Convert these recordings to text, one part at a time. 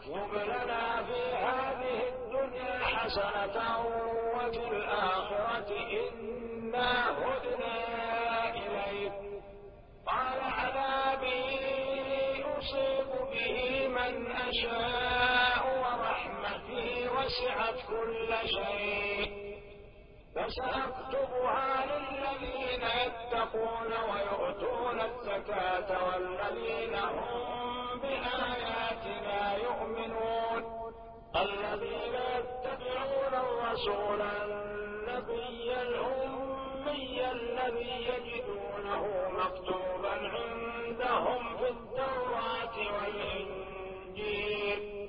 واكتب لنا في هذه الدنيا حسنة وفي الآخرة إنا هدنا إليك. قال عذابي أصيب به من أشاء ورحمتي وسعت كل شيء فسأكتبها للذين يتقون ويؤتون الزكاة والذين هم بآياتنا يؤمنون الذين يتبعون الرسول النبي الأمي الذي يجدونه مكتوبا عندهم في التوراة والإنجيل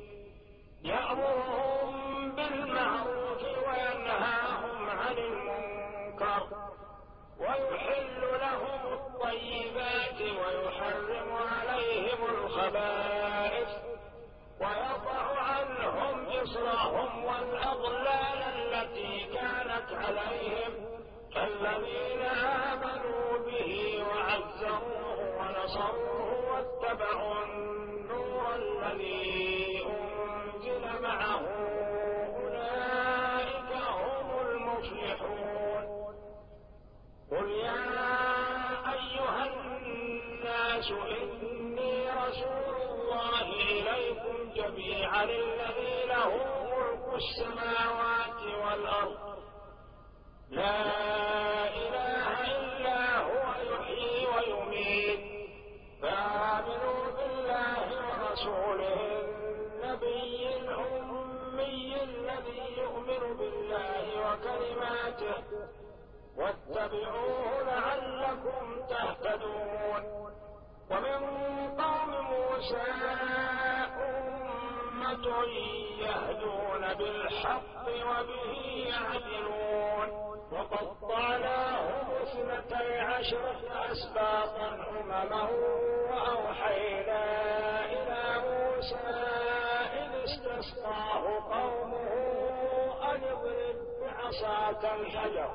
يأمرهم بالمعروف وينهاهم عن المنكر ويحل لهم الطيبات ويحرم عليهم الخبائث ويضع عنهم إصرهم والأغلال التي كانت عليهم فالذين آمنوا به وعزروه ونصروه واتبعوا النور الذي أنزل معه أولئك هم المفلحون. قل يا أيها الناس إني رسول الله إليكم جميعا الذي له ملك السماوات والأرض لا إله إلا هو يحيي ويميت فآمنوا بالله ورسوله النبي الأمي الذي يؤمن بالله وكلماته واتبعوه لعلكم تهتدون. ومن قوم موسى أمة يهدون بالحق وبه يعدلون وقطعناهم 12 أسباطا أمما وأوحينا إلى موسى إذ استسقاه قومه أن اضرب بعصاك الحجر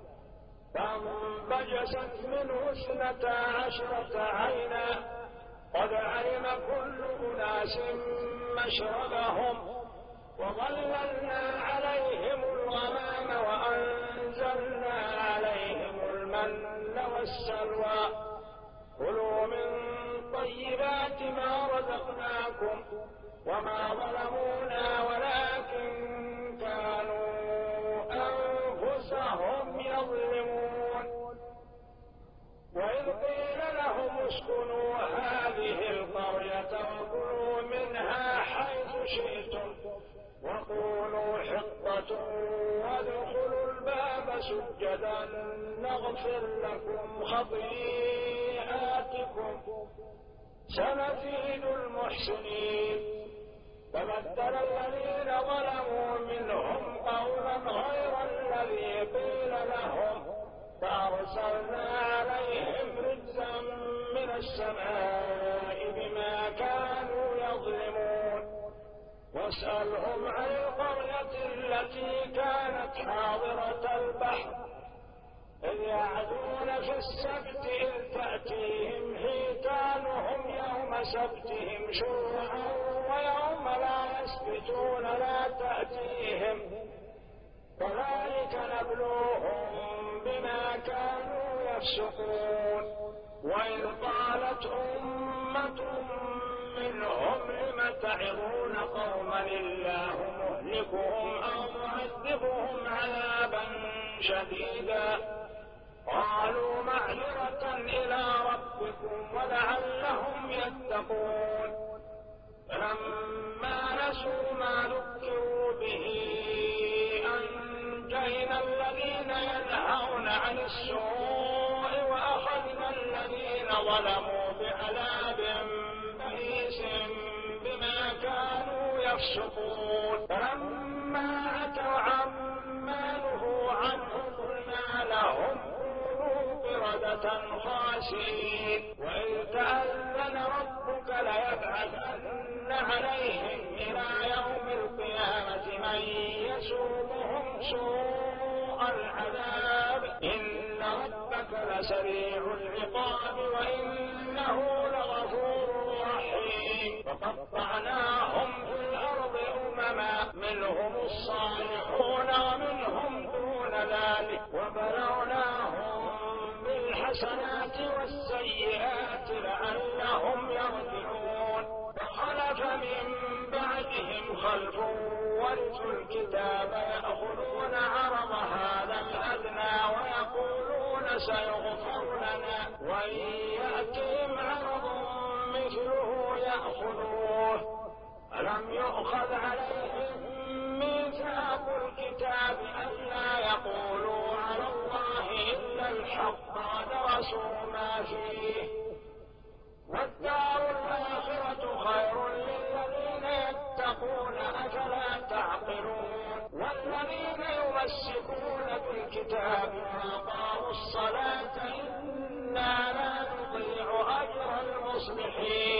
فانبجست منه 12 عينا قد علم كل أناس مشربهم وظللنا عليهم الغمام وأنزلنا عليهم المن والسلوى كلوا من طيبات ما رزقناكم وما ظلمونا ولكن كانوا أنفسهم يظلمون. وإذ قيل لهم اسكنوا هذه القرية وكلوا منها حيث شئتم وقولوا حطة وادخلوا الباب سجدا نغفر لكم خطيئاتكم سنزيد المحسنين. فبدل الذين ظلموا منهم قولا غير الذي قيل لهم فأرسلنا عليهم رجزا من السماء بما كانوا يظلمون. واسألهم عن القرية التي كانت حاضرة البحر إذ يعدون في السبت إذ تأتيهم حيتانهم يوم سبتهم شرعا ويوم لا يسبتون لا تأتيهم كذلك نبلوهم بما كانوا يفسقون. وإذ قالت أمة منهم لم تعظون قوما الله مهلكهم أو معذبهم عذابا شديدا قالوا معذرة إلى ربكم ولعلهم يتقون. فلما نسوا ما ذكروا به أنجينا الذين ينهون عن السوء وأخذنا الذين ظلموا بعذاب بئيس بما كانوا يفسقون. فلما أتوا عما نهوا عنه قلنا لهم كونوا قردة خاسئين. وإذ تأذن ربك ليبعثن عليهم إلى يوم القيامة من يسومهم سوء العذاب إن ربك لسريع العقاب وإنه لغفور رحيم. وقطعناهم في خلف ورثوا الكتاب يأخذون عرض هذا الأدنى ويقولون سيغفر لنا وإن يأتهم عرض مثله يأخذوه ألم يؤخذ عليهم ميثاق الكتاب ألا يقولوا على الله إلا الحق ودرسوا ما فيه والدار الآخرة خير للذين يتقون أفلا تعقلون والذين يمسكون بالكتاب وأقاموا الصلاة إنا لا نضيع أجر المصلحين